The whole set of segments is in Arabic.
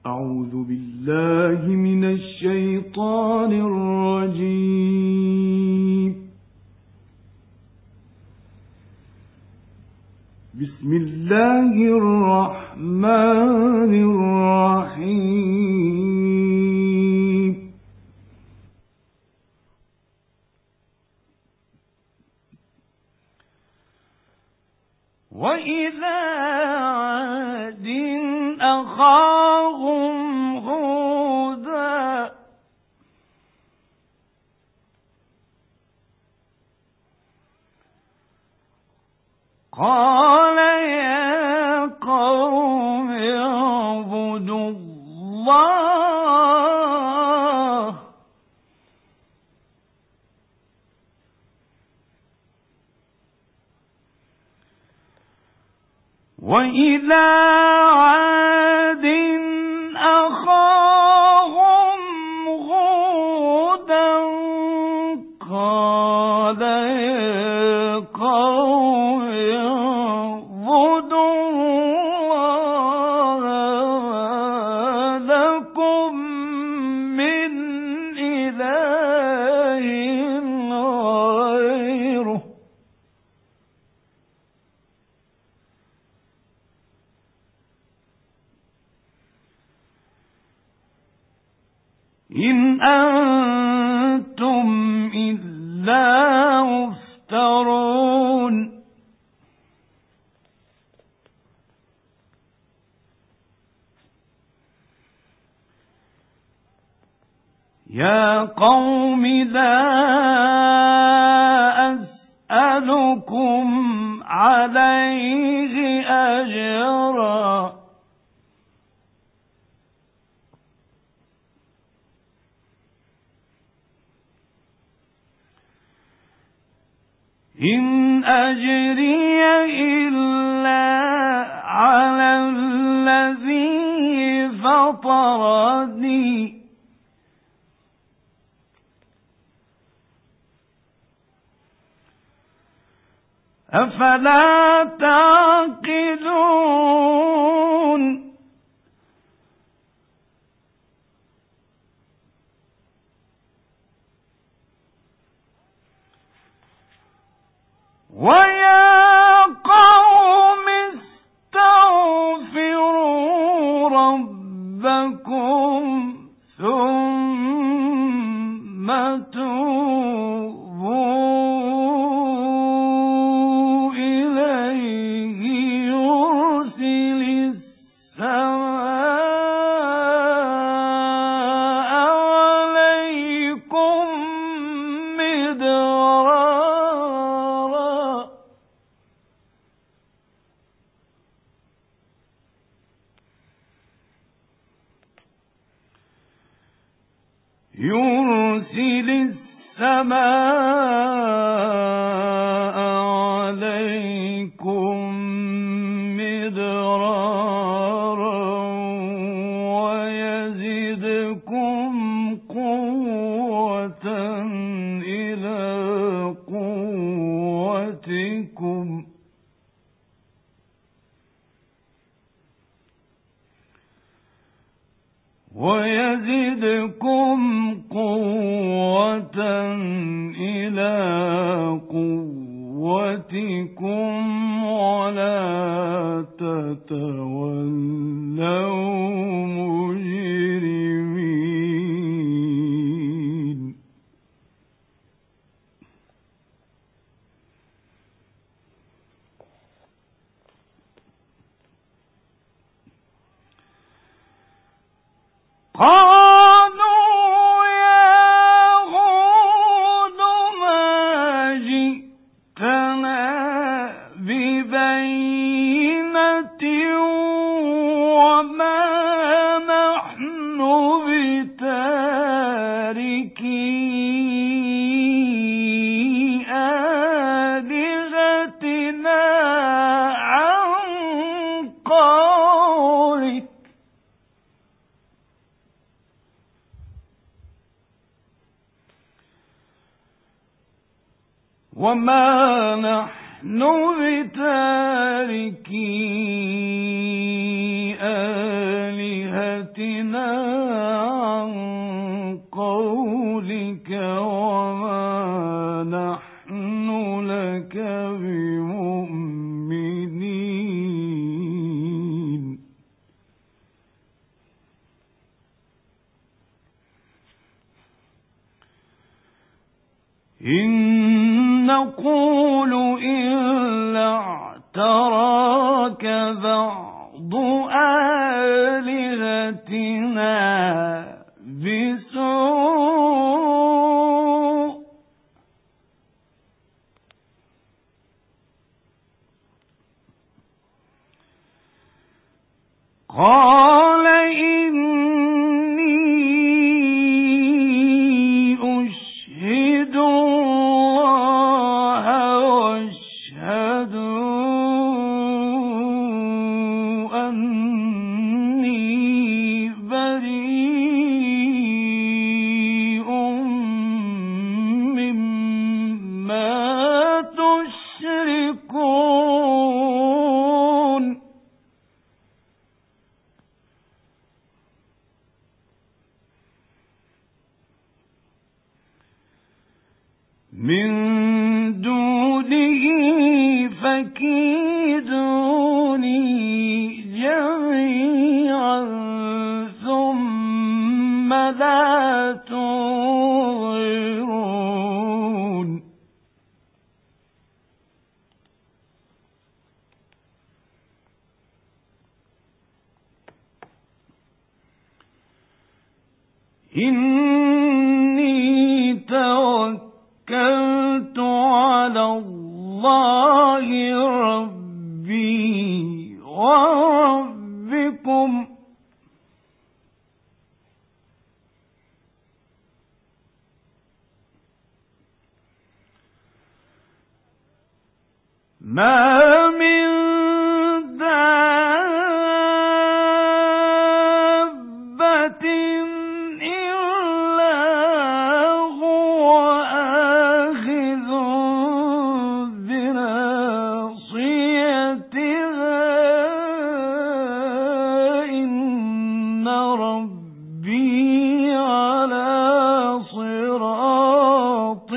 أعوذ بالله من الشيطان الرجيم. بسم الله الرحمن الرحيم. وإذا عاد أخاهم هودا قال يا قوم اعبدوا الله وإلى عاد أخاهم هودا قال يا قوم اعبدوا الله لكم من إله غيره إن أنتم إلا مفترون يا قوم لا أسألكم عليه أجرا إن أجري إلا على الذي فطرني أفلا تعقلون ويا قوم استغفروا ربكم ثم توبوا إليه يرسل السماء عليكم مدرارا يرسل السماء عليكم مدرارا ويزدكم قوة إلى قوتكم إلى قوتكم ولا تتولوا مجرمين قالوا يا هود ما جئتنا ببينة وما نحن بتاركي آلهتنا عن قولك وما نحن بتاركي آلهتنا عن قولك وما نحن لك بمؤمنين إن نقول إلا اعتراك بعض آلهتنا بسوء قال إني أشهد الله واشهدوا أني بريء مما تشركون من دونه فكيدوني جميعا ثم لا تنظرون إني توكلت على الله ربي وربكم ما من دابة إلا هو آخذ بناصيتها إن ربي على صراط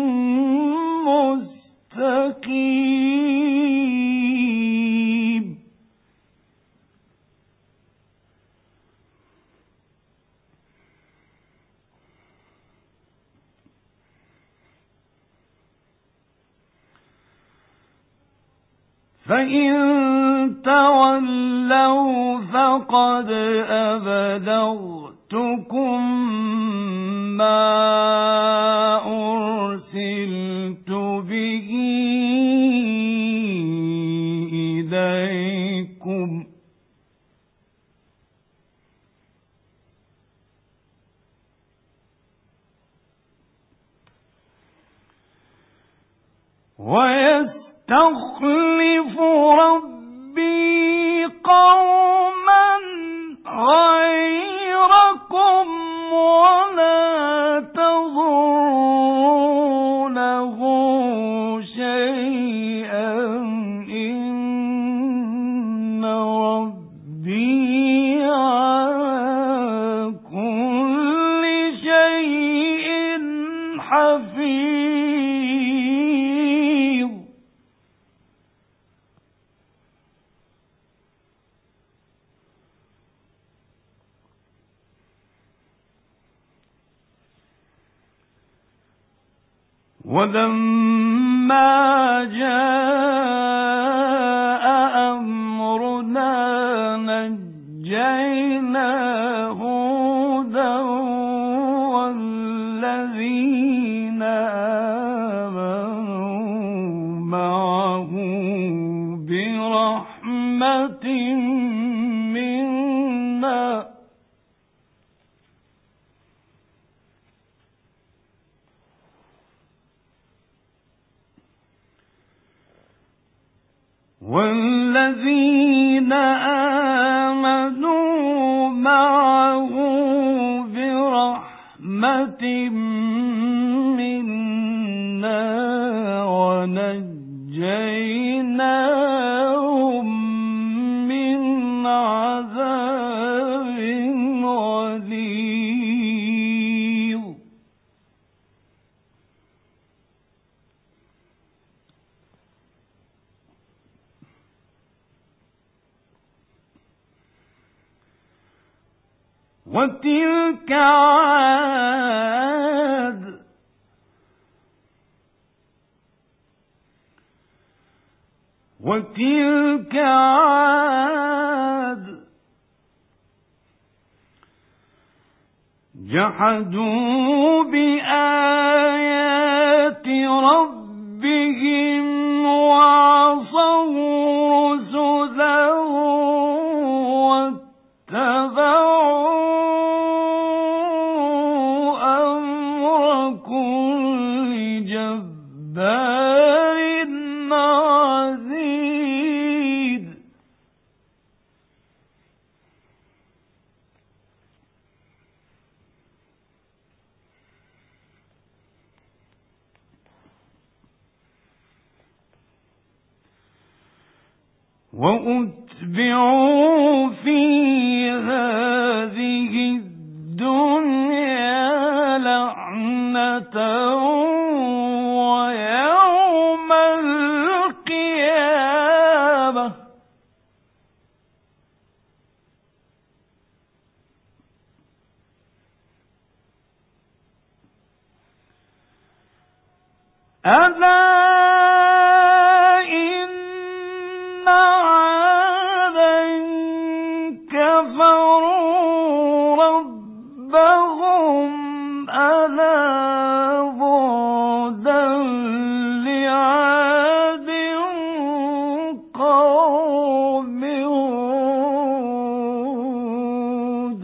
مستقيم فإن تولوا فقد أبلغتكم ما أرسلت به إليكم ويستخلف ربي قوما غيركم ولا تضرونه شيئا إن ربي على كل شيء حفيظ ولما جاء أمرنا نجينا هودا والذين آمنوا معه برحمة منا والذين آمنوا معه برحمة منا ونجيناهم من عذاب وتلك عاد جحدوا بآيات ربهم وعصوا رسله واتبعوا أمر كل جبار عنيد. وأتبعوا في هذه الدنيا لعنة ويوم القيامة ألا إن عادا كفروا ربهم ألا بعدا لعاد قوم هود.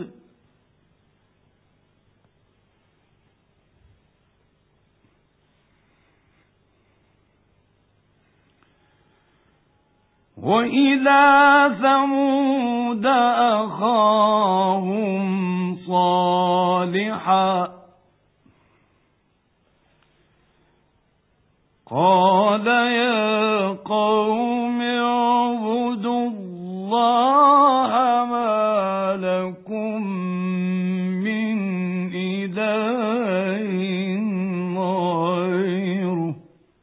وإلى ثمود أخاهم صالحا قال يا قوم اعبدوا الله ما لكم من إله غيره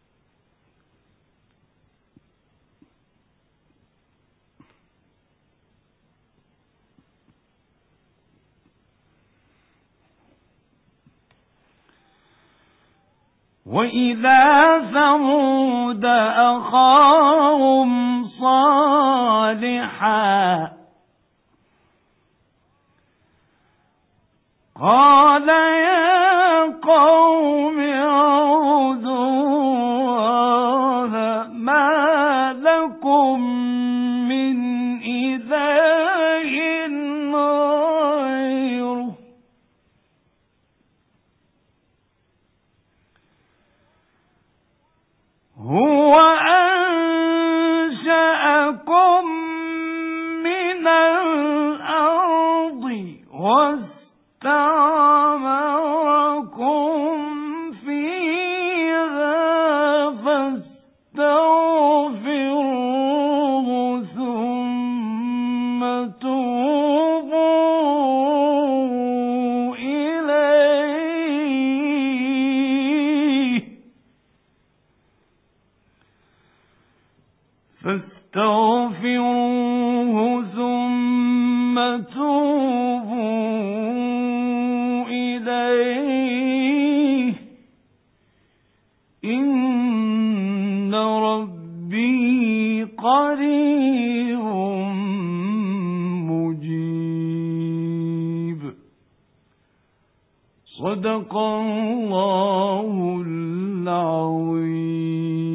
وإلى ثمود أخاهم صالحا قال يا قوم اعبدوا الله ما لكم من إله غيره هو أنشأكم من الأرض واستعمركم فيها فاستغفروه ثم توبوا إليه فاستغفروه ثم توبوا إليه إن ربي قريب مجيب. صدق الله العظيم.